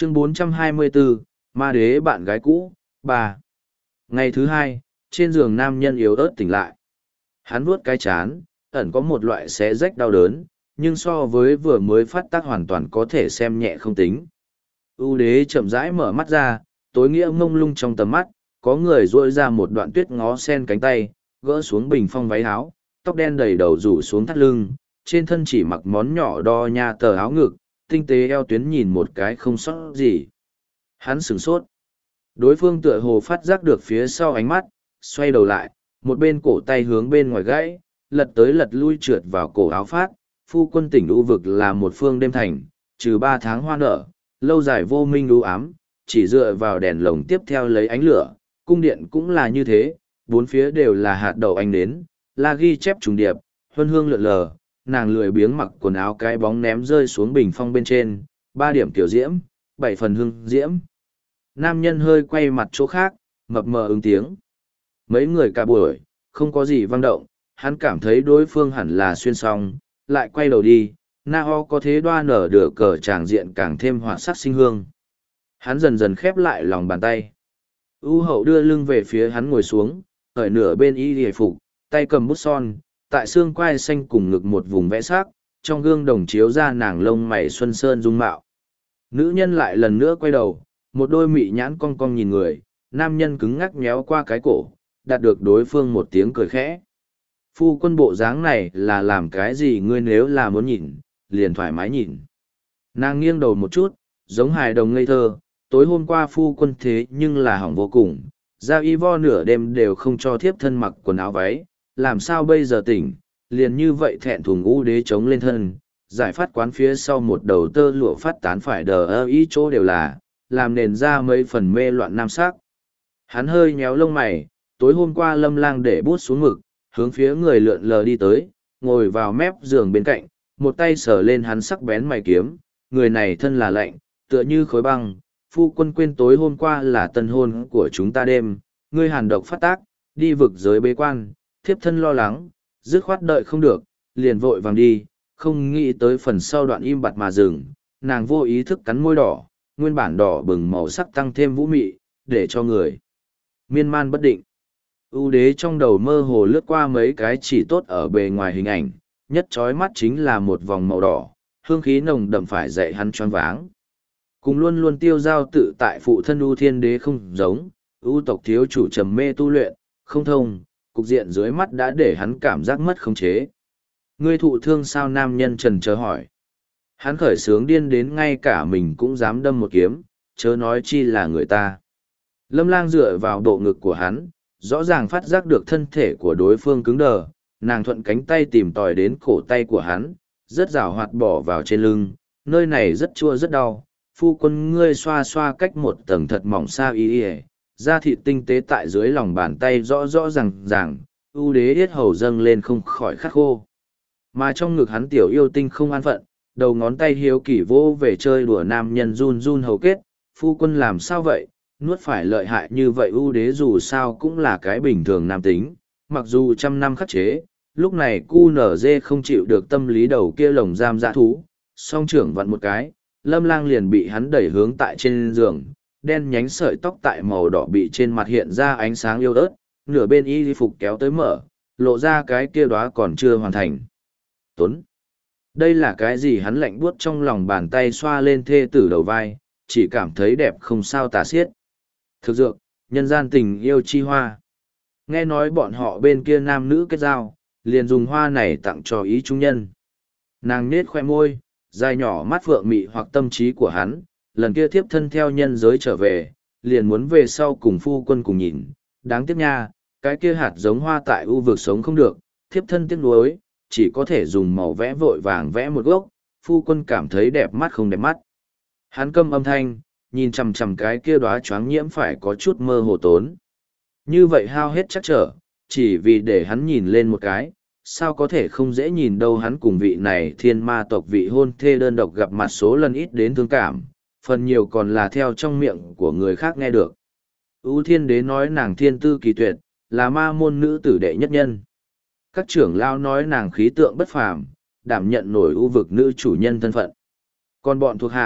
Chương 424, Ma đế bạn gái cũ, 3. Ngày thứ hai, trên giường nam nhân yếu ớt tỉnh lại. Hắn vuốt cái chán, ẩn có một loại xé rách đau đớn, nhưng so với vừa mới phát tác hoàn toàn có thể xem nhẹ không tính. U đế chậm rãi mở mắt ra, tối nghĩa mông lung trong tầm mắt, có người duỗi ra một đoạn tuyết ngó sen cánh tay, gỡ xuống bình phong váy áo, tóc đen đầy đầu rủ xuống thắt lưng, trên thân chỉ mặc món nhỏ đo nha tờ áo ngực, tinh tế eo tuyến nhìn một cái không sót gì. Hắn sửng sốt. Đối phương tựa hồ phát giác được phía sau ánh mắt, xoay đầu lại, một bên cổ tay hướng bên ngoài gãy, lật tới lật lui trượt vào cổ áo phát. Phu quân tỉnh U vực là một phương đêm thành, trừ 3 tháng hoa nở, lâu dài vô minh u ám, chỉ dựa vào đèn lồng tiếp theo lấy ánh lửa, cung điện cũng là như thế, bốn phía đều là hạt đậu ánh nến, la ghi chép trùng điệp, huân hương lượn lờ, nàng lười biếng mặc quần áo cái bóng ném rơi xuống bình phong bên trên, 3 điểm tiểu diễm, 7 phần hương diễm. Nam nhân hơi quay mặt chỗ khác, mập mờ ứng tiếng. Mấy người cả buổi, không có gì vang động, hắn cảm thấy đối phương hẳn là xuyên xong, lại quay đầu đi, na ho có thế đoa nở được cờ tràng diện càng thêm hoạt sắc sinh hương. Hắn dần dần khép lại lòng bàn tay. U hậu đưa lưng về phía hắn ngồi xuống, ở nửa bên y hề phục, tay cầm bút son, tại xương quai xanh cùng ngực một vùng vẽ sắc, trong gương đồng chiếu ra nàng lông mày xuân sơn dung mạo. Nữ nhân lại lần nữa quay đầu, một đôi mị nhãn cong cong nhìn người, nam nhân cứng ngắc nhéo qua cái cổ, đạt được đối phương một tiếng cười khẽ. Phu quân bộ dáng này là làm cái gì ngươi nếu là muốn nhìn, liền thoải mái nhìn. Nàng nghiêng đầu một chút, giống hài đồng ngây thơ, tối hôm qua phu quân thế nhưng là hỏng vô cùng, ra y vo nửa đêm đều không cho thiếp thân mặc quần áo váy, làm sao bây giờ tỉnh, liền như vậy thẹn thùng U đế chống lên thân, giải phát quán phía sau một đầu tơ lụa phát tán phải đờ ơ ý chỗ đều là, làm nền ra mấy phần mê loạn nam sắc. Hắn hơi nhéo lông mày, tối hôm qua Lâm Lang để bút xuống ngực, hướng phía người lượn lờ đi tới, ngồi vào mép giường bên cạnh, một tay sờ lên hắn sắc bén mày kiếm, người này thân là lạnh, tựa như khối băng, phu quân quên tối hôm qua là tân hôn của chúng ta đêm, ngươi hàn độc phát tác, đi vực giới bế quan, thiếp thân lo lắng, dứt khoát đợi không được, liền vội vàng đi, không nghĩ tới phần sau đoạn im bặt mà dừng, nàng vô ý thức cắn môi đỏ, nguyên bản đỏ bừng màu sắc tăng thêm vũ mị, để cho người miên man bất định. U đế trong đầu mơ hồ lướt qua mấy cái chỉ tốt ở bề ngoài hình ảnh, nhất chói mắt chính là một vòng màu đỏ, hương khí nồng đậm phải dậy hắn choáng váng. Cùng luôn luôn tiêu giao tự tại phụ thân U thiên đế không giống, U tộc thiếu chủ trầm mê tu luyện, không thông, cục diện dưới mắt đã để hắn cảm giác mất khống chế. Ngươi thụ thương sao nam nhân trần chờ hỏi. Hắn khởi sướng điên đến ngay cả mình cũng dám đâm một kiếm, chớ nói chi là người ta. Lâm Lang dựa vào độ ngực của hắn, rõ ràng phát giác được thân thể của đối phương cứng đờ, nàng thuận cánh tay tìm tòi đến cổ tay của hắn, rất rào hoạt bỏ vào trên lưng, nơi này rất chua rất đau, phu quân ngươi xoa xoa cách một tầng thật mỏng xa y y, da thịt tinh tế tại dưới lòng bàn tay rõ rõ ràng, ưu đế yết hầu dâng lên không khỏi khát khô. Mà trong ngực hắn tiểu yêu tinh không an phận, đầu ngón tay hiếu kỳ vô về chơi đùa nam nhân run run hầu kết, phu quân làm sao vậy, nuốt phải lợi hại như vậy ưu đế dù sao cũng là cái bình thường nam tính, mặc dù trăm năm khắc chế, lúc này cu nở dê không chịu được tâm lý đầu kia lồng giam dã thú, song trưởng vặn một cái, Lâm Lang liền bị hắn đẩy hướng tại trên giường, đen nhánh sợi tóc tại màu đỏ bị trên mặt hiện ra ánh sáng yêu ớt, nửa bên y phục kéo tới mở, lộ ra cái kia đóa còn chưa hoàn thành. Tuấn! Đây là cái gì hắn lạnh buốt trong lòng bàn tay xoa lên thê tử đầu vai, chỉ cảm thấy đẹp không sao tả xiết. Thực dược, nhân gian tình yêu chi hoa. Nghe nói bọn họ bên kia nam nữ kết giao, liền dùng hoa này tặng cho ý trung nhân. Nàng nết khoe môi, dài nhỏ mắt phượng mị hoặc tâm trí của hắn, lần kia thiếp thân theo nhân giới trở về, liền muốn về sau cùng phu quân cùng nhìn. Đáng tiếc nha, cái kia hạt giống hoa tại u vực sống không được, thiếp thân tiếc nuối, chỉ có thể dùng màu vẽ vội vàng vẽ một gốc, phu quân cảm thấy đẹp mắt không đẹp mắt. Hắn câm âm thanh, nhìn chằm chằm cái kia đóa choáng nhiễm phải có chút mơ hồ tốn. Như vậy hao hết chắc trở, chỉ vì để hắn nhìn lên một cái, sao có thể không dễ nhìn đâu hắn cùng vị này thiên ma tộc vị hôn thê đơn độc gặp mặt số lần ít đến thương cảm, phần nhiều còn là theo trong miệng của người khác nghe được. Ú thiên đế nói nàng thiên tư kỳ tuyệt, là ma môn nữ tử đệ nhất nhân. Các trưởng lao nói nàng khí tượng bất phàm, đảm nhận nổi ưu vực nữ chủ nhân thân phận. Còn bọn thuộc hạ,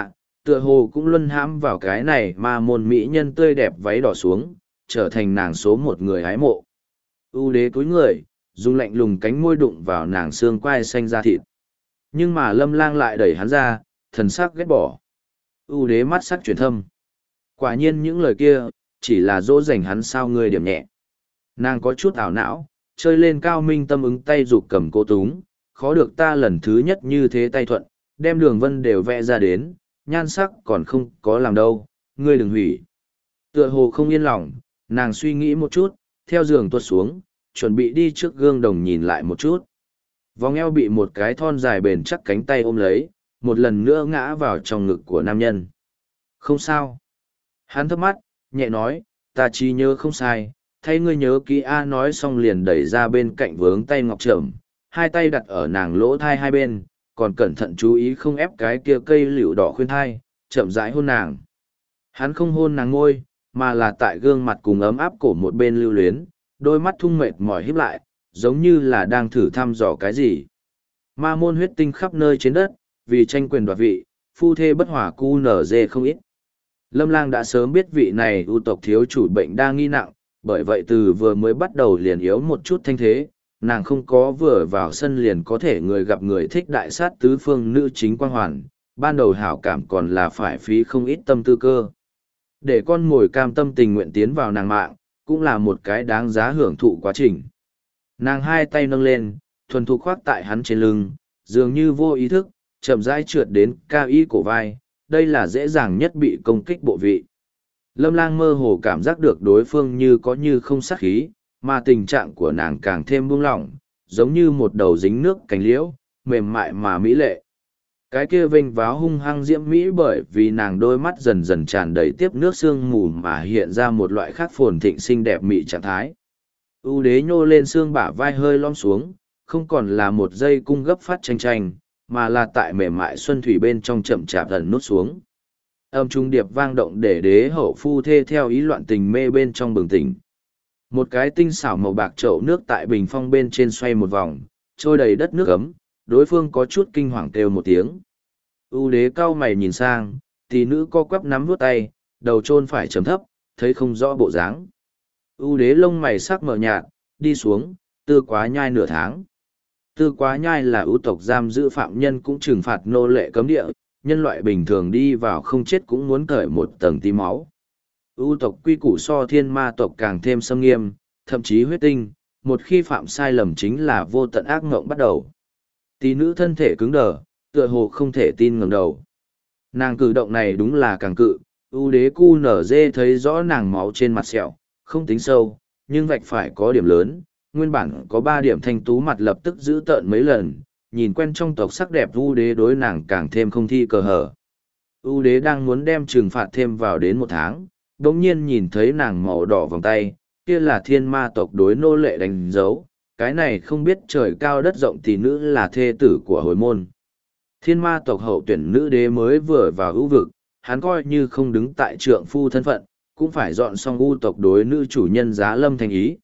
tựa hồ cũng luân hãm vào cái này mà môn mỹ nhân tươi đẹp váy đỏ xuống, trở thành nàng số một người hái mộ. ưu đế cúi người, dùng lạnh lùng cánh môi đụng vào nàng xương quai xanh da thịt. Nhưng mà Lâm Lang lại đẩy hắn ra, thần sắc ghét bỏ. ưu đế mắt sắc chuyển thâm. Quả nhiên những lời kia, chỉ là dỗ dành hắn sao ngươi điểm nhẹ. Nàng có chút ảo não, chơi lên cao minh tâm ứng tay giục cầm cô túng, khó được ta lần thứ nhất như thế tay thuận, đem đường vân đều vẽ ra đến, nhan sắc còn không có làm đâu, ngươi đừng hủy. Tựa hồ không yên lòng, nàng suy nghĩ một chút, theo giường tuột xuống, chuẩn bị đi trước gương đồng nhìn lại một chút. Vòng eo bị một cái thon dài bền chắc cánh tay ôm lấy, một lần nữa ngã vào trong ngực của nam nhân. Không sao. Hắn thấp mắt, nhẹ nói, ta chỉ nhớ không sai, thay ngươi nhớ kỹ A nói xong liền đẩy ra bên cạnh vướng tay ngọc trầm, hai tay đặt ở nàng lỗ thai hai bên, còn cẩn thận chú ý không ép cái kia cây liễu đỏ khuyên thai, chậm rãi hôn nàng. Hắn không hôn nàng ngôi, mà là tại gương mặt cùng ấm áp cổ một bên lưu luyến, đôi mắt thung mệt mỏi híp lại, giống như là đang thử thăm dò cái gì. Ma môn huyết tinh khắp nơi trên đất, vì tranh quyền đoạt vị, phu thê bất hòa cu nở dê không ít. Lâm Lang đã sớm biết vị này ưu tộc thiếu chủ bệnh đa nghi nặng, bởi vậy từ vừa mới bắt đầu liền yếu một chút thanh thế, nàng không có vừa vào sân liền có thể người gặp người thích đại sát tứ phương nữ chính quang hoàn, ban đầu hảo cảm còn là phải phí không ít tâm tư cơ. Để con mồi cam tâm tình nguyện tiến vào nàng mạng, cũng là một cái đáng giá hưởng thụ quá trình. Nàng hai tay nâng lên, thuần thục khoác tại hắn trên lưng, dường như vô ý thức, chậm rãi trượt đến cao y cổ vai, đây là dễ dàng nhất bị công kích bộ vị. Lâm Lang mơ hồ cảm giác được đối phương như có như không sát khí, mà tình trạng của nàng càng thêm buông lỏng, giống như một đầu dính nước cánh liễu, mềm mại mà mỹ lệ. Cái kia vênh váo hung hăng diễm mỹ bởi vì nàng đôi mắt dần dần tràn đầy tiếp nước sương mù mà hiện ra một loại khác phồn thịnh xinh đẹp mị trạng thái. ưu đế nhô lên xương bả vai hơi lom xuống, không còn là một giây cung gấp phát tranh tranh, mà là tại mềm mại xuân thủy bên trong chậm chạp dần nút xuống. Âm trung điệp vang động để đế hậu phu thê theo ý loạn tình mê bên trong bừng tỉnh. Một cái tinh xảo màu bạc chậu nước tại bình phong bên trên xoay một vòng, trôi đầy đất nước ấm, đối phương có chút kinh hoàng kêu một tiếng. ưu đế cau mày nhìn sang, tỷ nữ co quắp nắm vuốt tay, đầu chôn phải chấm thấp, thấy không rõ bộ dáng. ưu đế lông mày sắc mờ nhạt, đi xuống, tư quá nhai nửa tháng. Tư quá nhai là ưu tộc giam giữ phạm nhân cũng trừng phạt nô lệ cấm địa, nhân loại bình thường đi vào không chết cũng muốn cởi một tầng tí máu. Ưu tộc quy củ so thiên ma tộc càng thêm xâm nghiêm, thậm chí huyết tinh, một khi phạm sai lầm chính là vô tận ác ngộng bắt đầu. Tí nữ thân thể cứng đờ, tựa hồ không thể tin ngẩng đầu. Nàng cử động này đúng là càng cự, ưu đế cu nở dê thấy rõ nàng máu trên mặt sẹo, không tính sâu, nhưng vạch phải có điểm lớn, nguyên bản có 3 điểm thanh tú mặt lập tức giữ tợn mấy lần, nhìn quen trong tộc sắc đẹp ưu đế đối nàng càng thêm không thi cờ hở. ưu đế đang muốn đem trừng phạt thêm vào đến 1 tháng, đống nhiên nhìn thấy nàng màu đỏ vòng tay, kia là thiên ma tộc đối nô lệ đánh dấu, cái này không biết trời cao đất rộng thì nữ là thê tử của hồi môn. Thiên ma tộc hậu tuyển nữ đế mới vừa vào ưu vực, hắn coi như không đứng tại trượng phu thân phận, cũng phải dọn xong ưu tộc đối nữ chủ nhân Giá Lâm thành ý,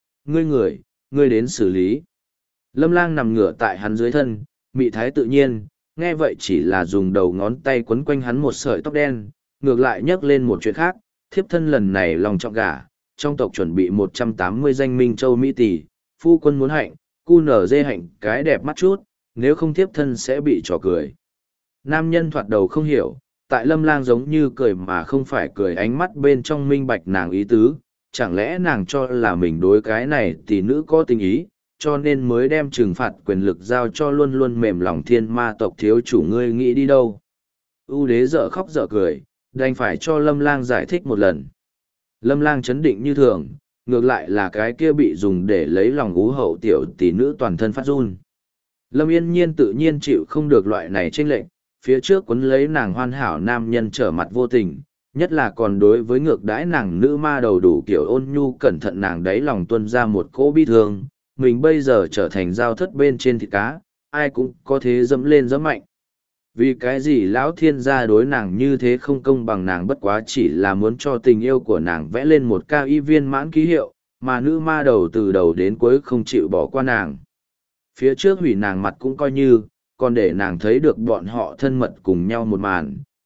ngươi đến xử lý. Lâm Lang nằm ngửa tại hắn dưới thân, mị thái tự nhiên, nghe vậy chỉ là dùng đầu ngón tay quấn quanh hắn một sợi tóc đen, ngược lại nhắc lên một chuyện khác, thiếp thân lần này lòng trọng gả, trong tộc chuẩn bị 180 danh minh châu mỹ tỷ, phu quân muốn hạnh, cu nở dê hạnh cái đẹp mắt chút, nếu không thiếp thân sẽ bị trò cười. Nam nhân thoạt đầu không hiểu, tại Lâm Lang giống như cười mà không phải cười, ánh mắt bên trong minh bạch nàng ý tứ, chẳng lẽ nàng cho là mình đối cái này tỷ nữ có tình ý, cho nên mới đem trừng phạt quyền lực giao cho luôn luôn mềm lòng thiên ma tộc thiếu chủ, ngươi nghĩ đi đâu. ưu đế dở khóc dở cười, đành phải cho Lâm Lang giải thích một lần. Lâm Lang chấn định như thường, ngược lại là cái kia bị dùng để lấy lòng ú hậu tiểu tỷ nữ toàn thân phát run. Lâm Yên Nhiên tự nhiên chịu không được loại này chênh lệch, phía trước quấn lấy nàng hoàn hảo nam nhân trở mặt vô tình, nhất là còn đối với ngược đãi nàng nữ ma đầu đủ kiểu ôn nhu cẩn thận, nàng đáy lòng tuôn ra một cỗ bi thương, mình bây giờ trở thành dao thất bên trên thịt cá, ai cũng có thế dẫm lên dẫm mạnh. Vì cái gì lão thiên gia đối nàng như thế không công bằng, nàng bất quá chỉ là muốn cho tình yêu của nàng vẽ lên một cao y viên mãn ký hiệu, mà nữ ma đầu từ đầu đến cuối không chịu bỏ qua nàng. Phía trước hủy nàng mặt cũng coi như, còn để nàng thấy được bọn họ thân mật cùng nhau một màn,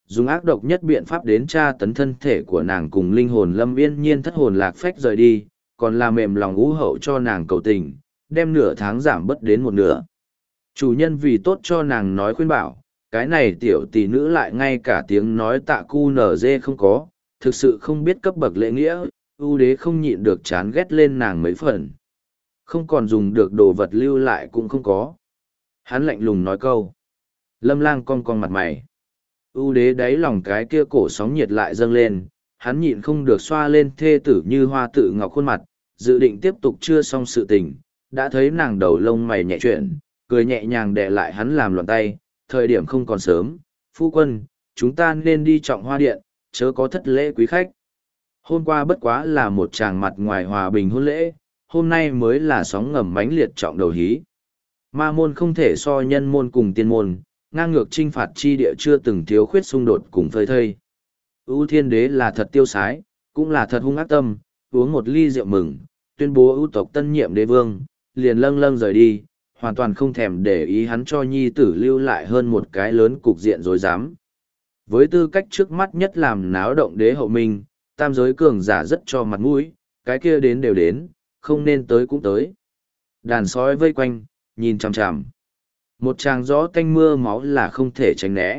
dùng ác độc nhất biện pháp đến tra tấn thân thể của nàng cùng linh hồn Lâm Yên Nhiên thất hồn lạc phách rời đi, còn là mềm lòng ú hậu cho nàng cầu tình, đem nửa tháng giảm bớt đến một nửa. Chủ nhân vì tốt cho nàng nói khuyên bảo, cái này tiểu tỷ nữ lại ngay cả tiếng nói tạ cu nở dê không có, thực sự không biết cấp bậc lễ nghĩa, ưu đế không nhịn được chán ghét lên nàng mấy phần. Không còn dùng được đồ vật lưu lại cũng không có. Hắn lạnh lùng nói câu. Lâm Lang cong cong mặt mày. Ưu đế đáy lòng cái kia cổ sóng nhiệt lại dâng lên, hắn nhịn không được xoa lên thê tử như hoa tự ngọc khuôn mặt, dự định tiếp tục chưa xong sự tình, đã thấy nàng đầu lông mày nhẹ chuyển, cười nhẹ nhàng đè lại hắn làm loạn tay, thời điểm không còn sớm, phu quân, chúng ta nên đi trọng hoa điện, chớ có thất lễ quý khách. Hôm qua bất quá là một tràng mặt ngoài hòa bình hôn lễ, hôm nay mới là sóng ngầm mãnh liệt trọng đầu hí. Ma môn không thể so nhân môn cùng tiên môn, ngang ngược trinh phạt chi địa chưa từng thiếu khuyết xung đột cùng phơi thây. Ưu thiên đế là thật tiêu sái, cũng là thật hung ác tâm, uống một ly rượu mừng, tuyên bố ưu tộc tân nhiệm đế vương, liền lâng lâng rời đi, hoàn toàn không thèm để ý hắn cho nhi tử lưu lại hơn một cái lớn cục diện rối rắm. Với tư cách trước mắt nhất làm náo động đế hậu minh, tam giới cường giả rất cho mặt mũi, cái kia đến đều đến, không nên tới cũng tới. Đàn sói vây quanh, nhìn chằm chằm. Một tràng gió tanh mưa máu là không thể tránh né.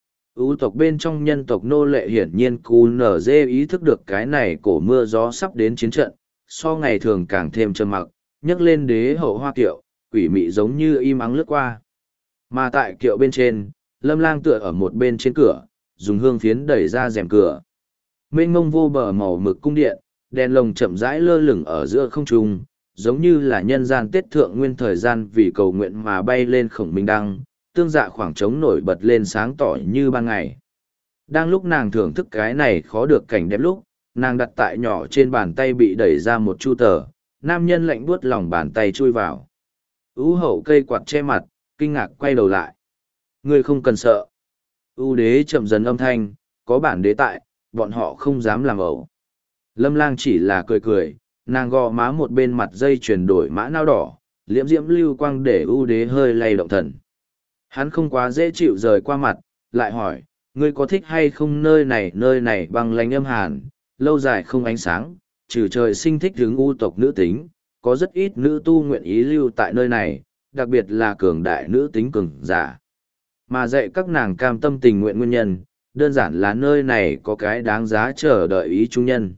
Ưu tộc bên trong nhân tộc nô lệ hiển nhiên cú nở dê ý thức được cái này cổ mưa gió sắp đến chiến trận, so ngày thường càng thêm trầm mặc, nhấc lên đế hậu hoa kiệu, quỷ mị giống như im ắng lướt qua. Mà tại kiệu bên trên, Lâm Lang tựa ở một bên trên cửa, dùng hương phiến đẩy ra rèm cửa. Mênh mông vô bờ màu mực cung điện, đèn lồng chậm rãi lơ lửng ở giữa không trung, giống như là nhân gian tiết thượng nguyên thời gian vì cầu nguyện mà bay lên khổng minh đăng, tương dạ khoảng trống nổi bật lên sáng tỏ như ban ngày. Đang lúc nàng thưởng thức cái này khó được cảnh đẹp lúc, nàng đặt tại nhỏ trên bàn tay bị đẩy ra một chu tờ, nam nhân lạnh buốt lòng bàn tay chui vào. Ú hậu cây quạt che mặt, kinh ngạc quay đầu lại. Ngươi không cần sợ. Ú đế chậm dần âm thanh, có bản đế tại, bọn họ không dám làm ẩu. Lâm Lang chỉ là cười cười, nàng gò má một bên mặt dây chuyển đổi mã nao đỏ, liễm diễm lưu quang để ưu đế hơi lay động thần. Hắn không quá dễ chịu rời qua mặt, lại hỏi, ngươi có thích hay không nơi này băng lánh âm hàn, lâu dài không ánh sáng, trừ trời sinh thích hướng u tộc nữ tính, có rất ít nữ tu nguyện ý lưu tại nơi này, đặc biệt là cường đại nữ tính cường giả. Mà dạy các nàng cam tâm tình nguyện nguyên nhân, đơn giản là nơi này có cái đáng giá chờ đợi ý trung nhân.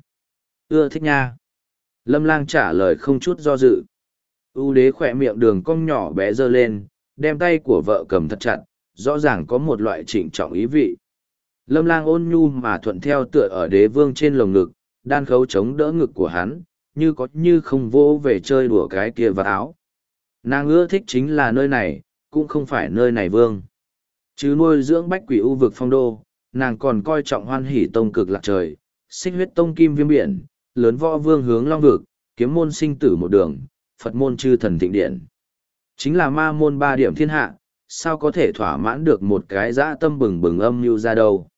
Ưa thích nha. Lâm Lang trả lời không chút do dự. U đế khỏe miệng đường cong nhỏ bé dơ lên, đem tay của vợ cầm thật chặt, rõ ràng có một loại trịnh trọng ý vị. Lâm Lang ôn nhu mà thuận theo tựa ở đế vương trên lồng ngực, đan khấu chống đỡ ngực của hắn, như có như không vô về chơi đùa cái kia vào áo. Nàng ưa thích chính là nơi này, cũng không phải nơi này vương. Chứ nuôi dưỡng bách quỷ u vực phong đô, nàng còn coi trọng hoan hỷ tông cực lạc trời, xích huyết tông kim viêm biển, lớn võ vương hướng long vực, kiếm môn sinh tử một đường, Phật môn chư thần thịnh điện. Chính là ma môn ba điểm thiên hạ, sao có thể thỏa mãn được một cái dã tâm bừng bừng âm mưu ra đâu.